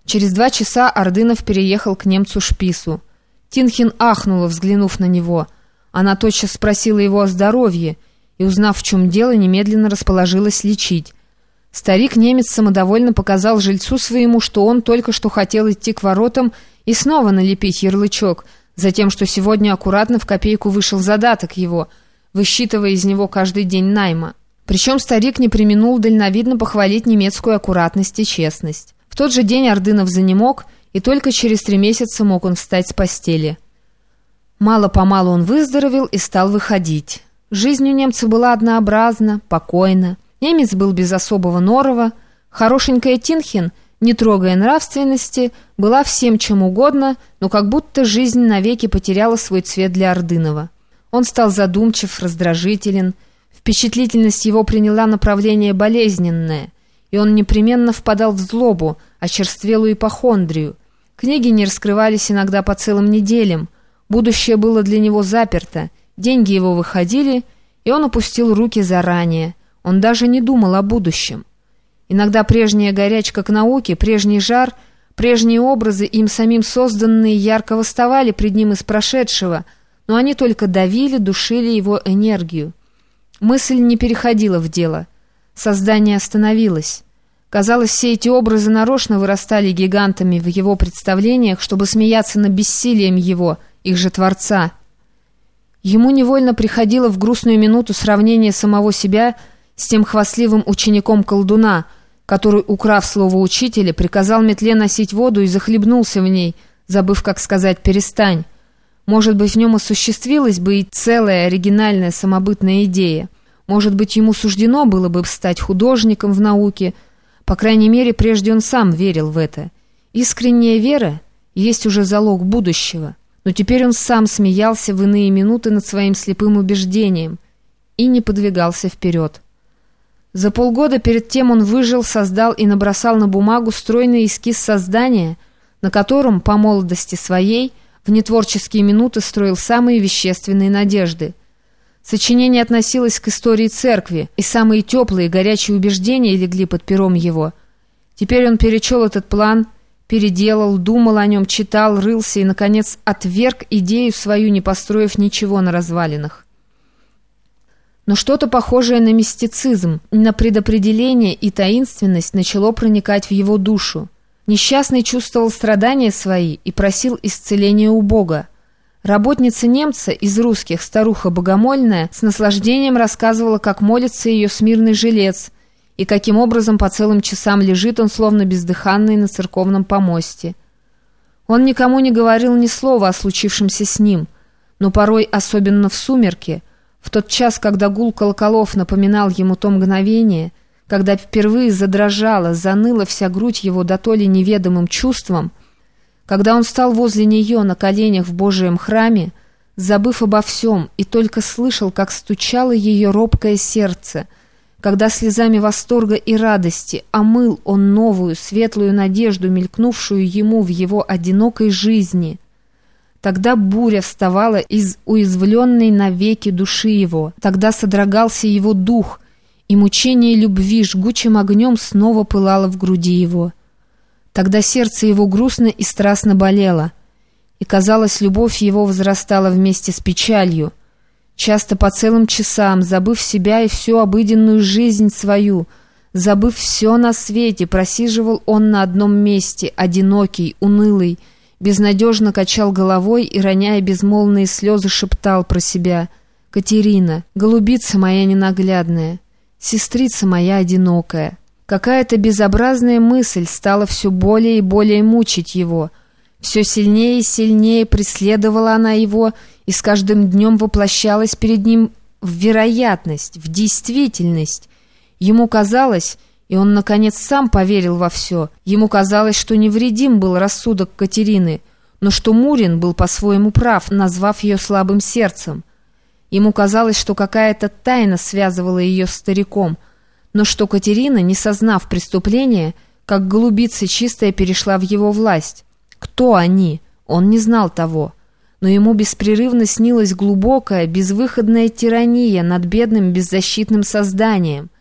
Через 2 часа Ордынов переехал к немцу Шпису. Тинхин ахнула, взглянув на него. Она тотчас спросила его о здоровье и, узнав, в чем дело, немедленно расположилась лечить. Старик-немец самодовольно показал жильцу своему, что он только что хотел идти к воротам и снова налепить ярлычок, затем, что сегодня аккуратно в копейку вышел задаток его, высчитывая из него каждый день найма. Причем старик не преминул дальновидно похвалить немецкую аккуратность и честность. В тот же день Ордынов занемог, и только через 3 месяца мог он встать с постели. Мало-помалу он выздоровел и стал выходить. Жизнь у немца была однообразна, покойна. Немец был без особого норова. Хорошенькая Тинхин, не трогая нравственности, была всем чем угодно, но как будто жизнь навеки потеряла свой цвет для Ордынова. Он стал задумчив, раздражителен. Впечатлительность его приняла направление болезненное, и он непременно впадал в злобу, очерствелую ипохондрию. Книги не раскрывались иногда по целым неделям. Будущее было для него заперто, деньги его выходили, и он опустил руки заранее. Он даже не думал о будущем. Иногда прежняя горячка к науке, прежний жар, прежние образы, им самим созданные, ярко восставали пред ним из прошедшего, но они только давили, душили его энергию. Мысль не переходила в дело. Создание остановилось. Казалось, все эти образы нарочно вырастали гигантами в его представлениях, чтобы смеяться над бессилием его, их же Творца. Ему невольно приходило в грустную минуту сравнение самого себя с тем хвастливым учеником колдуна, который, украв слово учителя, приказал метле носить воду и захлебнулся в ней, забыв, как сказать «перестань». Может быть, в нем осуществилась бы и целая оригинальная самобытная идея. Может быть, ему суждено было бы стать художником в науке. По крайней мере, прежде он сам верил в это. Искренняя вера есть уже залог будущего. Но теперь он сам смеялся в иные минуты над своим слепым убеждением и не подвигался вперед. За полгода перед тем он выжил, создал и набросал на бумагу стройный эскиз создания, на котором, по молодости своей, в нетворческие минуты строил самые вещественные надежды. Сочинение относилось к истории церкви, и самые теплые, горячие убеждения легли под пером его. Теперь он перечел этот план, переделал, думал о нем, читал, рылся и, наконец, отверг идею свою, не построив ничего на развалинах. Но что-то похожее на мистицизм, на предопределение и таинственность начало проникать в его душу. Несчастный чувствовал страдания свои и просил исцеления у Бога. Работница немца из русских, старуха богомольная, с наслаждением рассказывала, как молится ее смирный жилец, и каким образом по целым часам лежит он, словно бездыханный, на церковном помосте. Он никому не говорил ни слова о случившемся с ним, но порой, особенно в сумерки, в тот час, когда гул колоколов напоминал ему то мгновение, когда впервые задрожала, заныла вся грудь его дотоле неведомым чувством, когда он стал возле нее на коленях в Божьем храме, забыв обо всем, и только слышал, как стучало ее робкое сердце, когда слезами восторга и радости омыл он новую, светлую надежду, мелькнувшую ему в его одинокой жизни, тогда буря вставала из уязвленной навеки души его, тогда содрогался его дух, и мучение любви жгучим огнем снова пылало в груди его. Тогда сердце его грустно и страстно болело, и, казалось, любовь его возрастала вместе с печалью. Часто по целым часам, забыв себя и всю обыденную жизнь свою, забыв все на свете, просиживал он на одном месте, одинокий, унылый, безнадежно качал головой и, роняя безмолвные слезы, шептал про себя: «Катерина, голубица моя ненаглядная, сестрица моя одинокая». Какая-то безобразная мысль стала все более и более мучить его. Все сильнее и сильнее преследовала она его, и с каждым днем воплощалась перед ним в вероятность, в действительность. Ему казалось, и он, наконец, сам поверил во все, ему казалось, что невредим был рассудок Катерины, но что Мурин был по-своему прав, назвав ее слабым сердцем. Ему казалось, что какая-то тайна связывала ее с стариком, но что Катерина, не сознав преступления, как голубица чистая, перешла в его власть. Кто они? Он не знал того. Но ему беспрерывно снилась глубокая, безвыходная тирания над бедным беззащитным созданием.